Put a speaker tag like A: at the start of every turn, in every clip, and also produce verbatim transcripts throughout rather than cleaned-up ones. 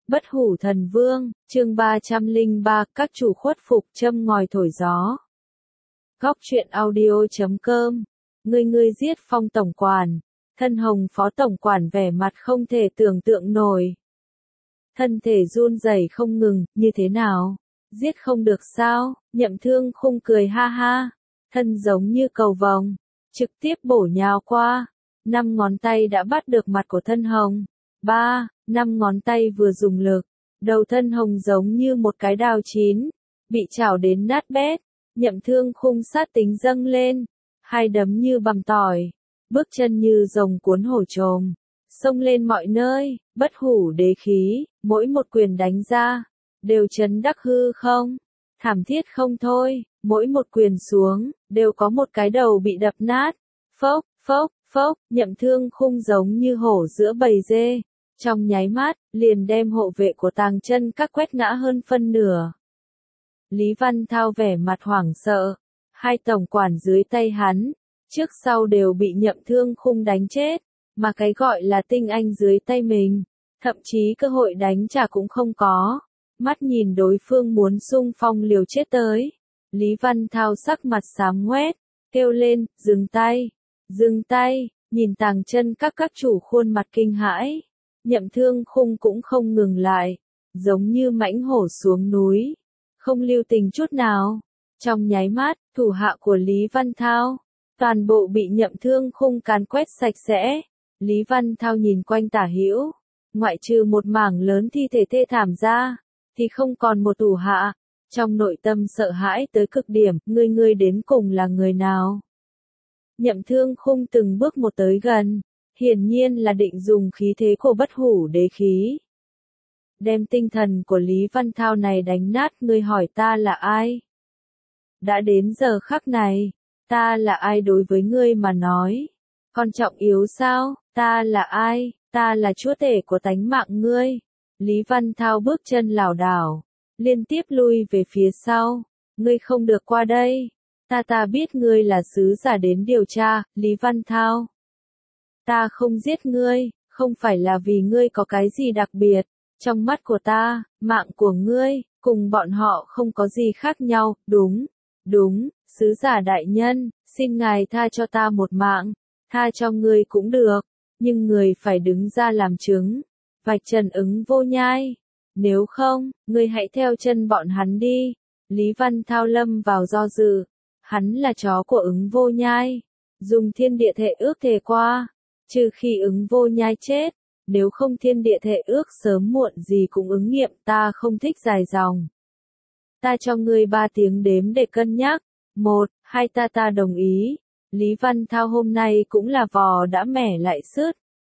A: Bất hủ thần vương, chương ba trăm lẻ ba, các chủ khuất phục châm ngòi thổi gió. Góc truyện audio chấm com, người người giết Phong tổng quản, thân hồng phó tổng quản vẻ mặt không thể tưởng tượng nổi. Thân thể run rẩy không ngừng, như thế nào? Giết không được sao? Nhậm Thương Khung cười ha ha, thân giống như cầu vồng, trực tiếp bổ nhào qua, năm ngón tay đã bắt được mặt của thân hồng. Ba, năm ngón tay vừa dùng lực, đầu thân hồng giống như một cái đào chín, bị chảo đến nát bét. Nhậm Thương Khung sát tính dâng lên, hai đấm như bằm tỏi, bước chân như rồng cuốn hổ trồm, xông lên mọi nơi, bất hủ đế khí, mỗi một quyền đánh ra, đều chấn đắc hư không, thảm thiết không thôi, mỗi một quyền xuống, đều có một cái đầu bị đập nát, phốc, phốc, phốc, Nhậm Thương Khung giống như hổ giữa bầy dê, trong nháy mắt, liền đem hộ vệ của Tàng Chân Các quét ngã hơn phân nửa. Lý Văn Thao vẻ mặt hoảng sợ, hai tổng quản dưới tay hắn, trước sau đều bị Nhậm Thương Khung đánh chết, mà cái gọi là tinh anh dưới tay mình, thậm chí cơ hội đánh trả cũng không có. Mắt nhìn đối phương muốn xung phong liều chết tới, Lý Văn Thao sắc mặt xám ngoét, kêu lên, dừng tay, dừng tay, nhìn Tàng Chân Các các chủ khuôn mặt kinh hãi. Nhậm Thương Khung cũng không ngừng lại, giống như mãnh hổ xuống núi, không lưu tình chút nào. Trong nháy mắt, thủ hạ của Lý Văn Thao, toàn bộ bị Nhậm Thương Khung càn quét sạch sẽ. Lý Văn Thao nhìn quanh tả hữu, ngoại trừ một mảng lớn thi thể thê thảm ra, thì không còn một thủ hạ. Trong nội tâm sợ hãi tới cực điểm, ngươi ngươi đến cùng là người nào? Nhậm Thương Khung từng bước một tới gần, hiển nhiên là định dùng khí thế của bất hủ đế khí, đem tinh thần của Lý Văn Thao này đánh nát. Ngươi hỏi ta là ai? Đã đến giờ khắc này, ta là ai đối với ngươi mà nói? Còn trọng yếu sao? Ta là ai? Ta là chúa tể của tánh mạng ngươi. Lý Văn Thao bước chân lảo đảo, liên tiếp lui về phía sau. Ngươi không được qua đây. Ta ta biết ngươi là sứ giả đến điều tra, Lý Văn Thao. Ta không giết ngươi, không phải là vì ngươi có cái gì đặc biệt. Trong mắt của ta, mạng của ngươi, cùng bọn họ không có gì khác nhau. Đúng, đúng, sứ giả đại nhân, xin ngài tha cho ta một mạng, tha cho ngươi cũng được, nhưng người phải đứng ra làm chứng, vạch trần Ứng Vô Nhai. Nếu không, ngươi hãy theo chân bọn hắn đi. Lý Văn Thao lâm vào do dự, hắn là chó của Ứng Vô Nhai, dùng thiên địa thệ ước thề qua, trừ khi Ứng Vô Nhai chết, nếu không thiên địa thệ ước sớm muộn gì cũng ứng nghiệm. Ta không thích dài dòng. Ta cho ngươi ba tiếng đếm để cân nhắc. Một, hai, ta ta đồng ý. Lý Văn Thao hôm nay cũng là vò đã mẻ lại sứt.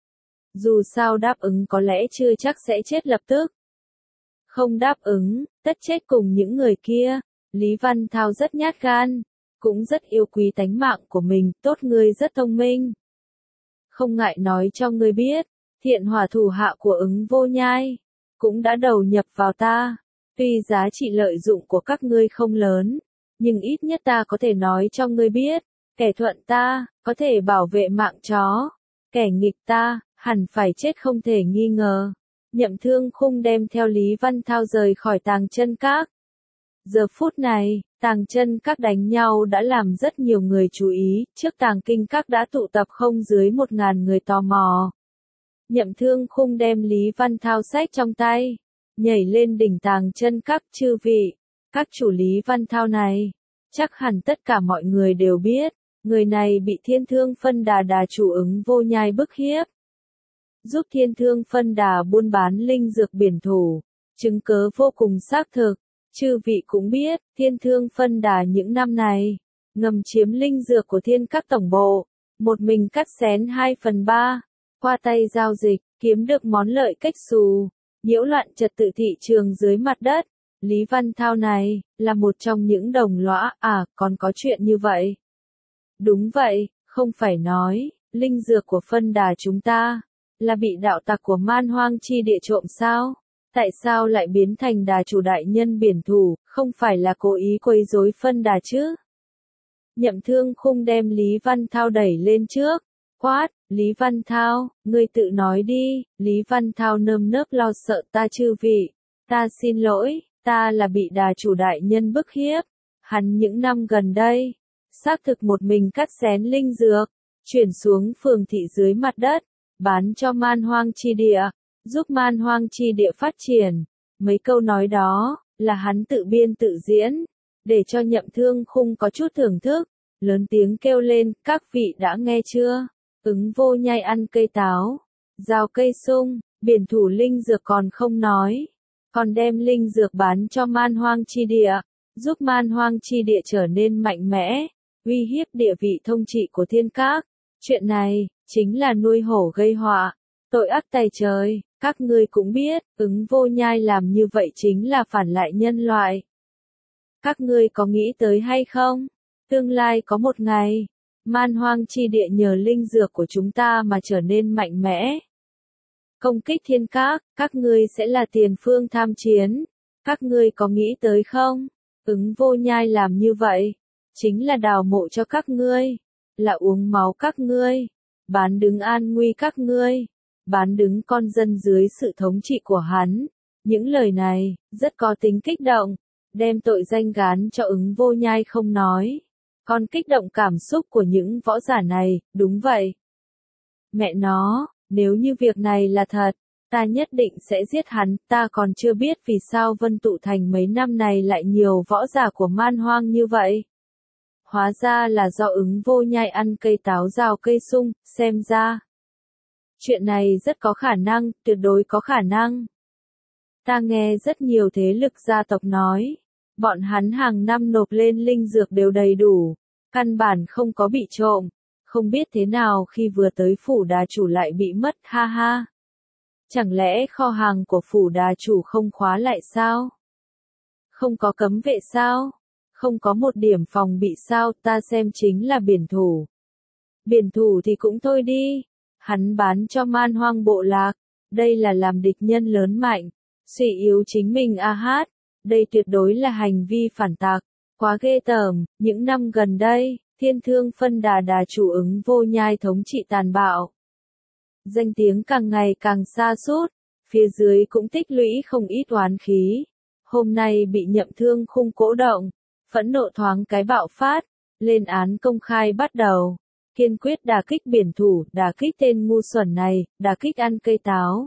A: Dù sao đáp ứng có lẽ chưa chắc sẽ chết lập tức. Không đáp ứng, tất chết cùng những người kia. Lý Văn Thao rất nhát gan, cũng rất yêu quý tánh mạng của mình. Tốt, ngươi rất thông minh. Không ngại nói cho ngươi biết, Thiện Hỏa thủ hạ của Ứng Vô Nhai cũng đã đầu nhập vào ta. Tuy giá trị lợi dụng của các ngươi không lớn, nhưng ít nhất ta có thể nói cho ngươi biết, kẻ thuận ta, có thể bảo vệ mạng chó. Kẻ nghịch ta, hẳn phải chết không thể nghi ngờ. Nhậm Thương Khung đem theo Lý Văn Thao rời khỏi Tàng Chân Các. Giờ phút này, Tàng Chân Các đánh nhau đã làm rất nhiều người chú ý, trước Tàng Kinh Các đã tụ tập không dưới một ngàn người tò mò. Nhậm Thương Khung đem Lý Văn Thao xách trong tay, nhảy lên đỉnh Tàng Chân Các. Chư vị, các chủ Lý Văn Thao này, chắc hẳn tất cả mọi người đều biết, người này bị Thiên Thương Phân Đà đà chủ Ứng Vô Nhai bức hiếp, giúp Thiên Thương Phân Đà buôn bán linh dược biển thủ, chứng cớ vô cùng xác thực. Chư vị cũng biết, Thiên Thương Phân Đà những năm này, ngầm chiếm linh dược của Thiên Các tổng bộ, một mình cắt xén hai phần ba, qua tay giao dịch, kiếm được món lợi cách xù, nhiễu loạn trật tự thị trường dưới mặt đất. Lý Văn Thao này, là một trong những đồng lõa. À, còn có chuyện như vậy? Đúng vậy, không phải nói, linh dược của Phân Đà chúng ta, là bị đạo tặc của Man Hoang chi địa trộm sao? Tại sao lại biến thành đà chủ đại nhân biển thủ, không phải là cố ý quấy rối Phân Đà chứ? Nhậm Thương Khung đem Lý Văn Thao đẩy lên trước, quát, Lý Văn Thao, ngươi tự nói đi, Lý Văn Thao nơm nớp lo sợ ta chư vị, ta xin lỗi, ta là bị đà chủ đại nhân bức hiếp, hắn những năm gần đây, xác thực một mình cắt xén linh dược, chuyển xuống phường thị dưới mặt đất, bán cho man hoang chi địa, giúp man hoang chi địa phát triển, mấy câu nói đó, là hắn tự biên tự diễn, để cho Nhậm Thương Khung có chút thưởng thức, lớn tiếng kêu lên, các vị đã nghe chưa? Ứng Vô Nhai ăn cây táo, rào cây sung, biển thủ linh dược còn không nói, còn đem linh dược bán cho man hoang chi địa, giúp man hoang chi địa trở nên mạnh mẽ, uy hiếp địa vị thông trị của thiên các. Chuyện này, chính là nuôi hổ gây họa, tội ác tày trời, các ngươi cũng biết, Ứng Vô Nhai làm như vậy chính là phản lại nhân loại. Các ngươi có nghĩ tới hay không? Tương lai có một ngày, man hoang chi địa nhờ linh dược của chúng ta mà trở nên mạnh mẽ. Công kích thiên các, các ngươi sẽ là tiền phương tham chiến. Các ngươi có nghĩ tới không? Ứng Vô Nhai làm như vậy, chính là đào mộ cho các ngươi, là uống máu các ngươi, bán đứng an nguy các ngươi, bán đứng con dân dưới sự thống trị của hắn. Những lời này, rất có tính kích động, đem tội danh gán cho Ứng Vô Nhai không nói. Còn kích động cảm xúc của những võ giả này, đúng vậy. Mẹ nó, nếu như việc này là thật, ta nhất định sẽ giết hắn, ta còn chưa biết vì sao Vân Tụ Thành mấy năm này lại nhiều võ giả của man hoang như vậy. Hóa ra là do Ứng Vô Nhai ăn cây táo rào cây sung, xem ra. Chuyện này rất có khả năng, tuyệt đối có khả năng. Ta nghe rất nhiều thế lực gia tộc nói, bọn hắn hàng năm nộp lên linh dược đều đầy đủ, căn bản không có bị trộm, không biết thế nào khi vừa tới phủ đà chủ lại bị mất, ha ha. Chẳng lẽ kho hàng của phủ đà chủ không khóa lại sao? Không có cấm vệ sao? Không có một điểm phòng bị sao, ta xem chính là biển thủ. Biển thủ thì cũng thôi đi, hắn bán cho man hoang bộ lạc, đây là làm địch nhân lớn mạnh, suy yếu chính mình a hát, đây tuyệt đối là hành vi phản tặc, quá ghê tởm. Những năm gần đây, Thiên Thương Phân Đà đà chủ Ứng Vô Nhai thống trị tàn bạo. Danh tiếng càng ngày càng xa sút, phía dưới cũng tích lũy không ít oán khí. Hôm nay bị Nhậm Thương Khung cố động, phẫn nộ thoáng cái bạo phát, lên án công khai bắt đầu, kiên quyết đả kích biển thủ, đả kích tên ngu xuẩn này, đả kích ăn cây táo.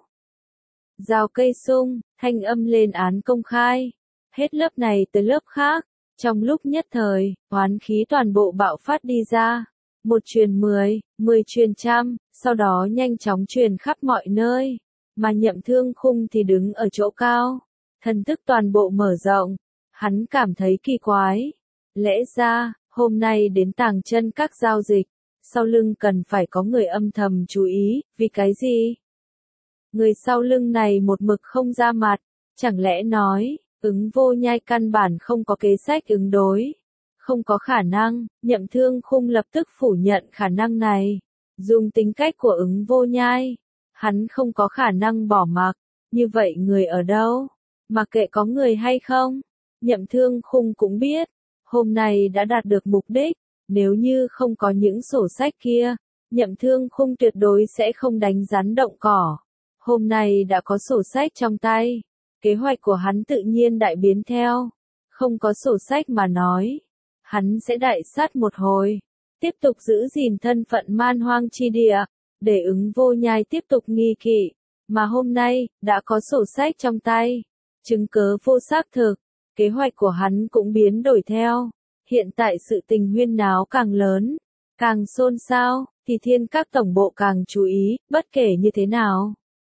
A: Rào cây sung, thanh âm lên án công khai, hết lớp này tới lớp khác, trong lúc nhất thời, oán khí toàn bộ bạo phát đi ra, một truyền mười, mười truyền trăm, sau đó nhanh chóng truyền khắp mọi nơi, mà Nhậm Thương Khung thì đứng ở chỗ cao, thần thức toàn bộ mở rộng, hắn cảm thấy kỳ quái, lẽ ra, hôm nay đến tàng chân các giao dịch, sau lưng cần phải có người âm thầm chú ý, vì cái gì? Người sau lưng này một mực không ra mặt, chẳng lẽ nói, Ứng Vô Nhai căn bản không có kế sách ứng đối, không có khả năng. Nhậm Thương Khung lập tức phủ nhận khả năng này, dùng tính cách của Ứng Vô Nhai, hắn không có khả năng bỏ mặc, như vậy người ở đâu, mặc kệ có người hay không, Nhậm Thương Khung cũng biết, hôm nay đã đạt được mục đích, nếu như không có những sổ sách kia, Nhậm Thương Khung tuyệt đối sẽ không đánh rắn động cỏ. Hôm nay đã có sổ sách trong tay, kế hoạch của hắn tự nhiên đại biến theo, không có sổ sách mà nói, hắn sẽ đại sát một hồi, tiếp tục giữ gìn thân phận man hoang chi địa, để Ứng Vô Nhai tiếp tục nghi kỵ, mà hôm nay, đã có sổ sách trong tay, chứng cớ vô xác thực, kế hoạch của hắn cũng biến đổi theo, hiện tại sự tình huyên náo càng lớn, càng xôn xao, thì thiên các tổng bộ càng chú ý, bất kể như thế nào.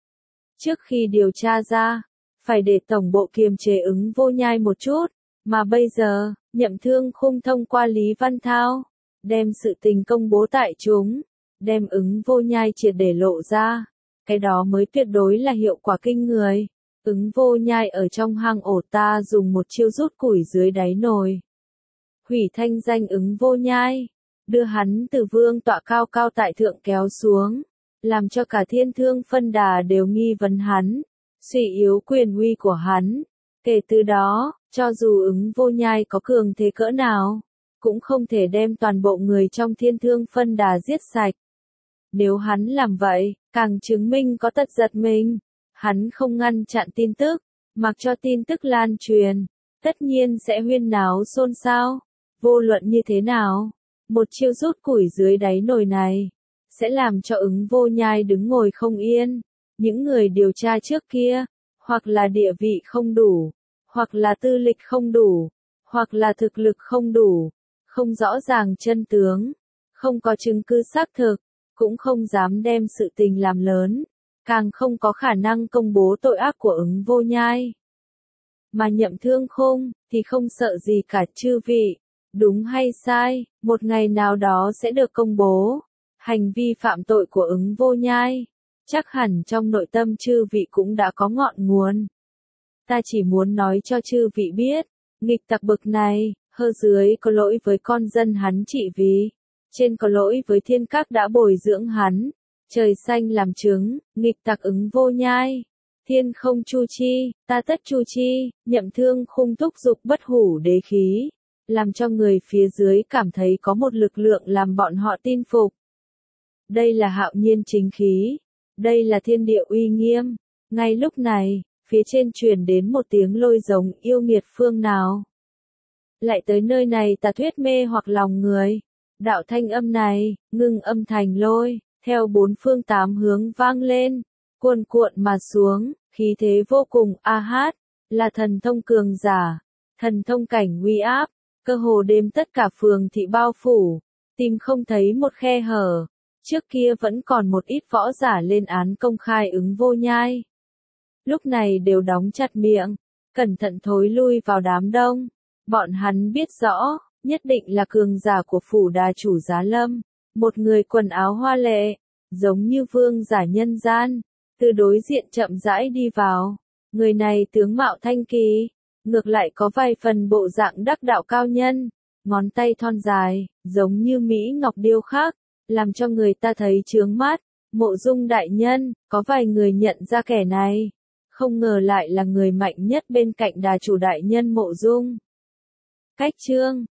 A: Trước khi điều tra ra, phải để tổng bộ kiềm chế Ứng Vô Nhai một chút, mà bây giờ, Nhậm Thương Khung thông qua Lý Văn Thao, đem sự tình công bố tại chúng, đem Ứng Vô Nhai triệt để lộ ra, cái đó mới tuyệt đối là hiệu quả kinh người. Ứng Vô Nhai ở trong hang ổ ta dùng một chiêu rút củi dưới đáy nồi, hủy thanh danh Ứng Vô Nhai, đưa hắn từ vương tọa cao cao tại thượng kéo xuống, làm cho cả Thiên Thương Phân Đà đều nghi vấn hắn, suy yếu quyền uy của hắn. Kể từ đó, cho dù Ứng Vô Nhai có cường thế cỡ nào, cũng không thể đem toàn bộ người trong Thiên Thương Phân Đà giết sạch. Nếu hắn làm vậy, càng chứng minh có tật giật mình. Hắn không ngăn chặn tin tức, mặc cho tin tức lan truyền, tất nhiên sẽ huyên náo xôn xao. Vô luận như thế nào, một chiêu rút củi dưới đáy nồi này, sẽ làm cho Ứng Vô Nhai đứng ngồi không yên. Những người điều tra trước kia, hoặc là địa vị không đủ, hoặc là tư lịch không đủ, hoặc là thực lực không đủ, không rõ ràng chân tướng, không có chứng cứ xác thực, cũng không dám đem sự tình làm lớn, càng không có khả năng công bố tội ác của Ứng Vô Nhai. Mà Nhậm Thương Khung thì không sợ gì cả chư vị, đúng hay sai, một ngày nào đó sẽ được công bố. Hành vi phạm tội của Ứng Vô Nhai, chắc hẳn trong nội tâm chư vị cũng đã có ngọn nguồn. Ta chỉ muốn nói cho chư vị biết, nghịch tặc bực này, hơ dưới có lỗi với con dân hắn trị vì, trên có lỗi với thiên các đã bồi dưỡng hắn, trời xanh làm chứng, nghịch tặc Ứng Vô Nhai. Thiên không chu chi, ta tất chu chi, Nhậm Thương Khung thúc giục bất hủ đế khí, làm cho người phía dưới cảm thấy có một lực lượng làm bọn họ tin phục. Đây là hạo nhiên chính khí, đây là thiên địa uy nghiêm. Ngay lúc này, phía trên truyền đến một tiếng lôi giống yêu nghiệt phương nào. Lại tới nơi này tà thuyết mê hoặc lòng người. Đạo thanh âm này, ngưng âm thành lôi, theo bốn phương tám hướng vang lên, cuồn cuộn mà xuống, khí thế vô cùng a hát, là thần thông cường giả, thần thông cảnh uy áp, cơ hồ đêm tất cả phường thị bao phủ, tìm không thấy một khe hở. Trước kia vẫn còn một ít võ giả lên án công khai Ứng Vô Nhai. Lúc này đều đóng chặt miệng, cẩn thận thối lui vào đám đông. Bọn hắn biết rõ, nhất định là cường giả của phủ đà chủ Giá Lâm. Một người quần áo hoa lệ, giống như vương giả nhân gian, từ đối diện chậm rãi đi vào. Người này tướng mạo thanh kỳ, ngược lại có vài phần bộ dạng đắc đạo cao nhân, ngón tay thon dài, giống như mỹ ngọc điêu khắc, làm cho người ta thấy chướng mắt. Mộ Dung đại nhân, có vài người nhận ra kẻ này, không ngờ lại là người mạnh nhất bên cạnh đà chủ đại nhân Mộ Dung. Cách chương